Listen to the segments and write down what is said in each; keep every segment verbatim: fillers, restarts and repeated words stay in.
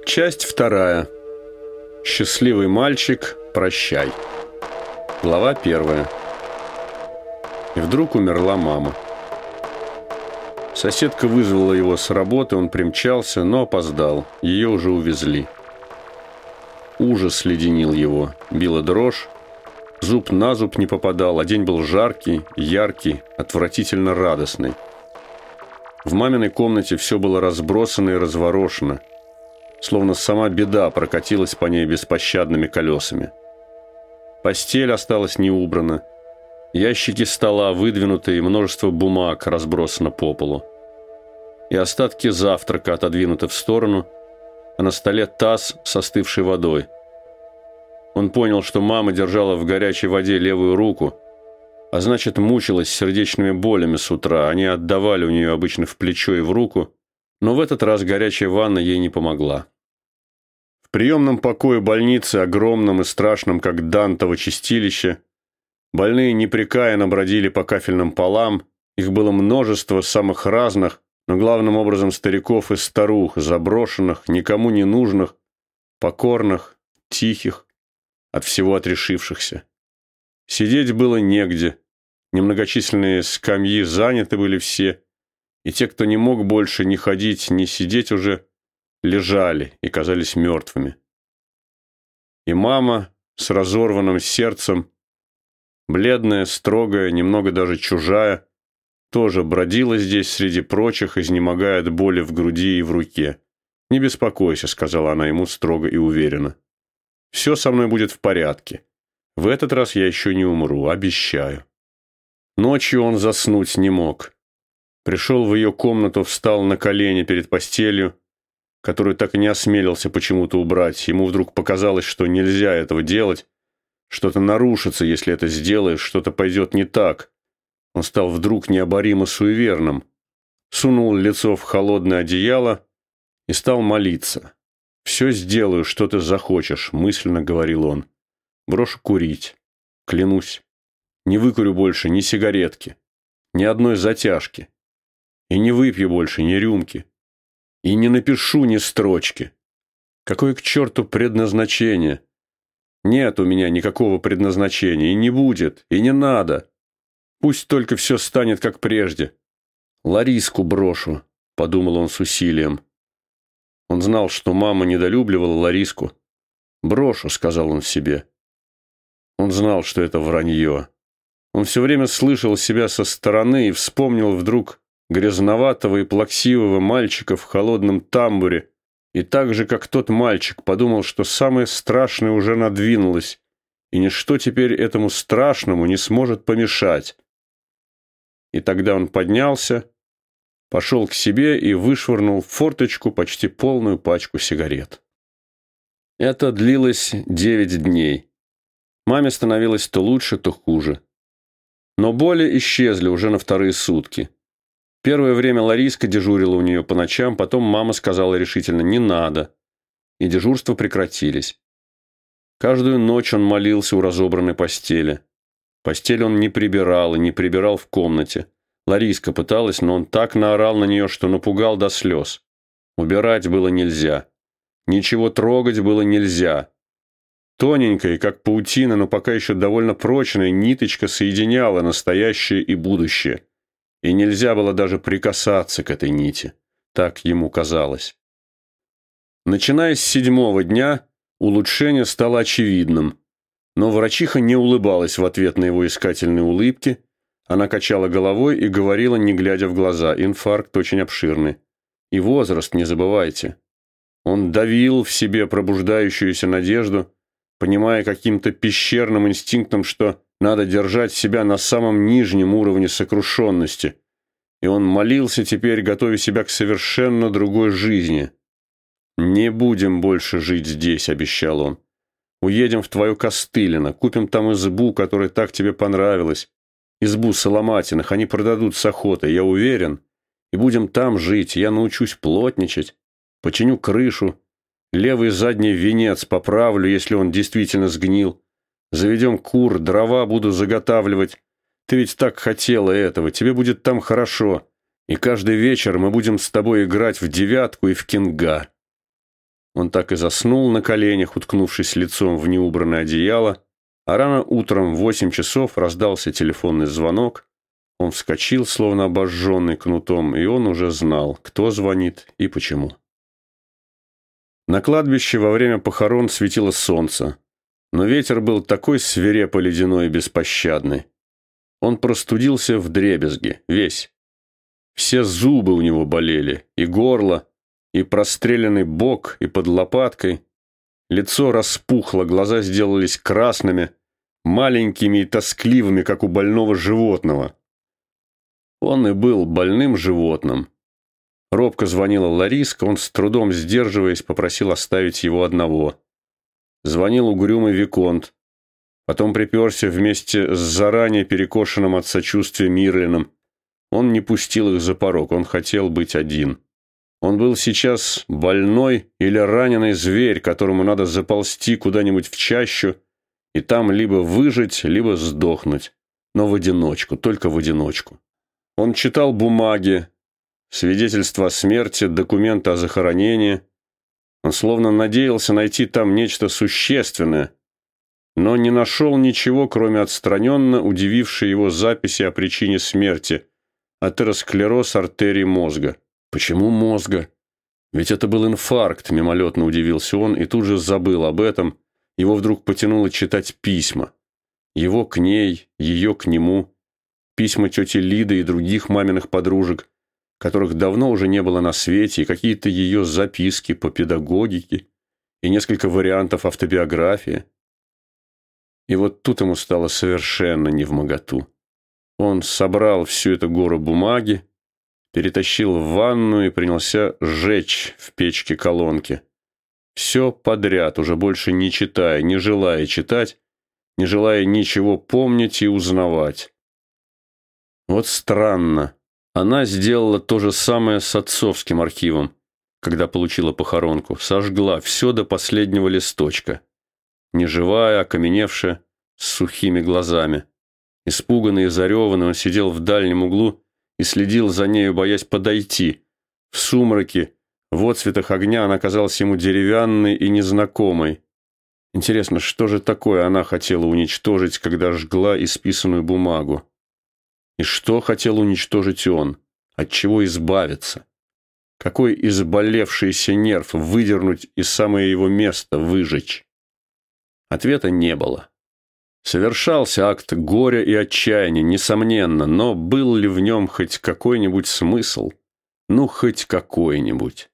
Часть вторая. Счастливый мальчик, прощай. Глава первая. И вдруг умерла мама. Соседка вызвала его с работы, он примчался, но опоздал. Ее уже увезли. Ужас леденил его, била дрожь. Зуб на зуб не попадал, а день был жаркий, яркий, отвратительно радостный. В маминой комнате все было разбросано и разворошено, словно сама беда прокатилась по ней беспощадными колесами. Постель осталась не убрана, ящики стола выдвинуты и множество бумаг разбросано по полу. И остатки завтрака отодвинуты в сторону, а на столе таз с остывшей водой. Он понял, что мама держала в горячей воде левую руку, а значит, мучилась сердечными болями с утра. Они отдавали у нее обычно в плечо и в руку, но в этот раз горячая ванна ей не помогла. В приемном покое больницы, огромном и страшном, как Дантово чистилище, больные непрекаянно бродили по кафельным полам. Их было множество, самых разных, но главным образом стариков и старух, заброшенных, никому не нужных, покорных, тихих, от всего отрешившихся. Сидеть было негде, немногочисленные скамьи заняты были все, и те, кто не мог больше ни ходить, ни сидеть уже, лежали и казались мертвыми. И мама с разорванным сердцем, бледная, строгая, немного даже чужая, тоже бродила здесь среди прочих, изнемогая от боли в груди и в руке. «Не беспокойся», — сказала она ему строго и уверенно. «Все со мной будет в порядке. В этот раз я еще не умру, обещаю». Ночью он заснуть не мог. Пришел в ее комнату, встал на колени перед постелью, которую так и не осмелился почему-то убрать. Ему вдруг показалось, что нельзя этого делать, что-то нарушится, если это сделаешь, что-то пойдет не так. Он стал вдруг необоримо суеверным, сунул лицо в холодное одеяло и стал молиться. «Все сделаю, что ты захочешь», — мысленно говорил он. «Брошу курить, клянусь. Не выкурю больше ни сигаретки, ни одной затяжки. И не выпью больше ни рюмки. И не напишу ни строчки. Какое к черту предназначение? Нет у меня никакого предназначения, и не будет, и не надо. Пусть только все станет как прежде. Лариску брошу», — подумал он с усилием. Он знал, что мама недолюбливала Лариску. «Брошу», — сказал он себе. Он знал, что это вранье. Он все время слышал себя со стороны и вспомнил вдруг грязноватого и плаксивого мальчика в холодном тамбуре, и так же, как тот мальчик, подумал, что самое страшное уже надвинулось, и ничто теперь этому страшному не сможет помешать. И тогда он поднялся, пошел к себе и вышвырнул в форточку почти полную пачку сигарет. Это длилось девять дней. Маме становилось то лучше, то хуже. Но боли исчезли уже на вторые сутки. Первое время Лариска дежурила у нее по ночам, потом мама сказала решительно «не надо», и дежурства прекратились. Каждую ночь он молился у разобранной постели. Постель он не прибирал и не прибирал в комнате. Лариска пыталась, но он так наорал на нее, что напугал до слез. Убирать было нельзя. Ничего трогать было нельзя. Тоненькая, как паутина, но пока еще довольно прочная, ниточка соединяла настоящее и будущее. И нельзя было даже прикасаться к этой нити. Так ему казалось. Начиная с седьмого дня, улучшение стало очевидным. Но врачиха не улыбалась в ответ на его искательные улыбки. Она качала головой и говорила, не глядя в глаза: инфаркт очень обширный. И возраст не забывайте. Он давил в себе пробуждающуюся надежду, понимая каким-то пещерным инстинктом, что надо держать себя на самом нижнем уровне сокрушенности. И он молился теперь, готовя себя к совершенно другой жизни. «Не будем больше жить здесь», — обещал он. «Уедем в твое Костылино, купим там избу, которая так тебе понравилась. Избу Соломатиных они продадут с охотой, я уверен. И будем там жить, я научусь плотничать, починю крышу, левый задний венец поправлю, если он действительно сгнил. Заведем кур, дрова буду заготавливать. Ты ведь так хотела этого, тебе будет там хорошо. И каждый вечер мы будем с тобой играть в девятку и в кенга». Он так и заснул на коленях, уткнувшись лицом в неубранное одеяло, а рано утром в восемь часов раздался телефонный звонок. Он вскочил, словно обожженный кнутом, и он уже знал, кто звонит и почему. На кладбище во время похорон светило солнце, но ветер был такой свирепо ледяной и беспощадный. Он простудился вдребезги, весь. Все зубы у него болели, и горло, и простреленный бок, и под лопаткой. Лицо распухло, глаза сделались красными, маленькими и тоскливыми, как у больного животного. Он и был больным животным. Робко звонила Лариска, он, с трудом сдерживаясь, попросил оставить его одного. Звонил угрюмый виконт. Потом приперся вместе с заранее перекошенным от сочувствия Мирлином. Он не пустил их за порог, он хотел быть один. Он был сейчас больной или раненый зверь, которому надо заползти куда-нибудь в чащу и там либо выжить, либо сдохнуть. Но в одиночку, только в одиночку. Он читал бумаги, свидетельства о смерти, документы о захоронении. Он словно надеялся найти там нечто существенное, но не нашел ничего, кроме отстраненно удивившей его записи о причине смерти – атеросклероз артерий мозга. Почему мозга? Ведь это был инфаркт, мимолетно удивился он и тут же забыл об этом. Его вдруг потянуло читать письма. Его к ней, ее к нему. Письма тети Лиды и других маминых подружек, которых давно уже не было на свете, и какие-то ее записки по педагогике, и несколько вариантов автобиографии. И вот тут ему стало совершенно невмоготу. Он собрал всю эту гору бумаги, перетащил в ванну и принялся сжечь в печке колонки. Все подряд, уже больше не читая, не желая читать, не желая ничего помнить и узнавать. Вот странно. Она сделала то же самое с отцовским архивом, когда получила похоронку. Сожгла все до последнего листочка. Неживая, окаменевшая, с сухими глазами. Испуганный и зареванный, он сидел в дальнем углу и следил за нею, боясь подойти. В сумраке, в отцветах огня она казалась ему деревянной и незнакомой. Интересно, что же такое она хотела уничтожить, когда жгла исписанную бумагу? И что хотел уничтожить он? От чего избавиться? Какой изболевшийся нерв выдернуть из самое его место, выжечь? Ответа не было. Совершался акт горя и отчаяния, несомненно, но был ли в нем хоть какой-нибудь смысл? Ну, хоть какой-нибудь.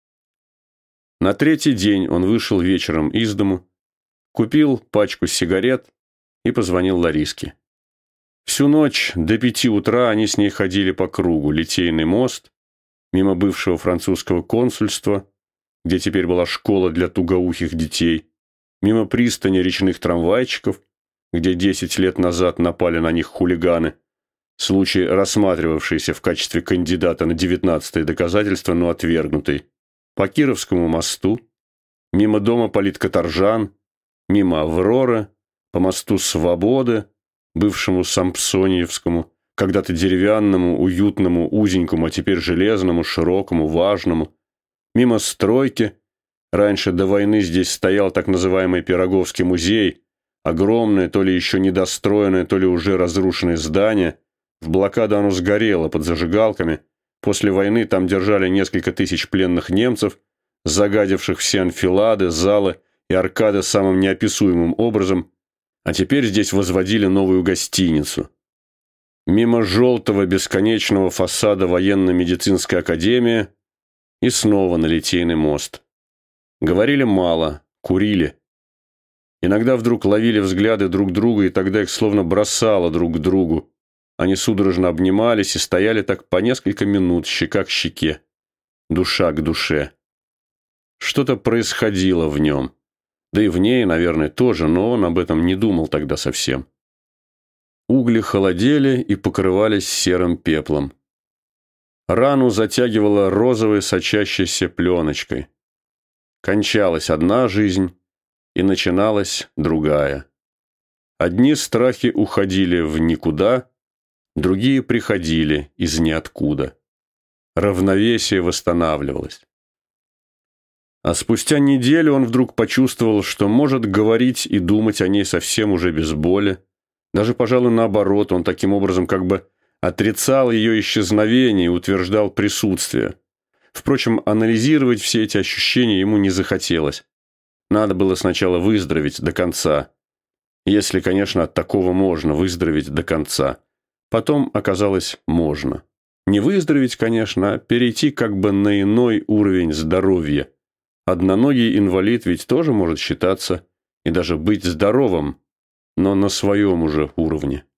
На третий день он вышел вечером из дому, купил пачку сигарет и позвонил Лариске. Всю ночь до пяти утра они с ней ходили по кругу. Литейный мост, мимо бывшего французского консульства, где теперь была школа для тугоухих детей, мимо пристани речных трамвайчиков, где десять лет назад напали на них хулиганы, случай, рассматривавшийся в качестве кандидата на девятнадцатое доказательство, но отвергнутый, по Кировскому мосту, мимо дома политкоторжан, мимо Авроры, по мосту Свободы, бывшему Сампсониевскому, когда-то деревянному, уютному, узенькому, а теперь железному, широкому, важному, мимо стройки. Раньше до войны здесь стоял так называемый Пироговский музей, огромное, то ли еще недостроенное, то ли уже разрушенное здание. В блокаду оно сгорело под зажигалками. После войны там держали несколько тысяч пленных немцев, загадивших все анфилады, залы и аркады самым неописуемым образом, а теперь здесь возводили новую гостиницу. Мимо желтого бесконечного фасада военно-медицинской академии и снова на Литейный мост. Говорили мало, курили. Иногда вдруг ловили взгляды друг друга, и тогда их словно бросало друг к другу. Они судорожно обнимались и стояли так по несколько минут, щека к щеке, душа к душе. Что-то происходило в нем. Да и в ней, наверное, тоже, но он об этом не думал тогда совсем. Угли холодели и покрывались серым пеплом. Рану затягивала розовой сочащейся пленочкой. Кончалась одна жизнь, и начиналась другая. Одни страхи уходили в никуда, другие приходили из ниоткуда. Равновесие восстанавливалось. А спустя неделю он вдруг почувствовал, что может говорить и думать о ней совсем уже без боли. Даже, пожалуй, наоборот, он таким образом как бы отрицал ее исчезновение и утверждал присутствие. Впрочем, анализировать все эти ощущения ему не захотелось. Надо было сначала выздороветь до конца. Если, конечно, от такого можно выздороветь до конца. Потом оказалось можно. Не выздороветь, конечно, а перейти как бы на иной уровень здоровья. Одноногий инвалид ведь тоже может считаться и даже быть здоровым, но на своем уже уровне.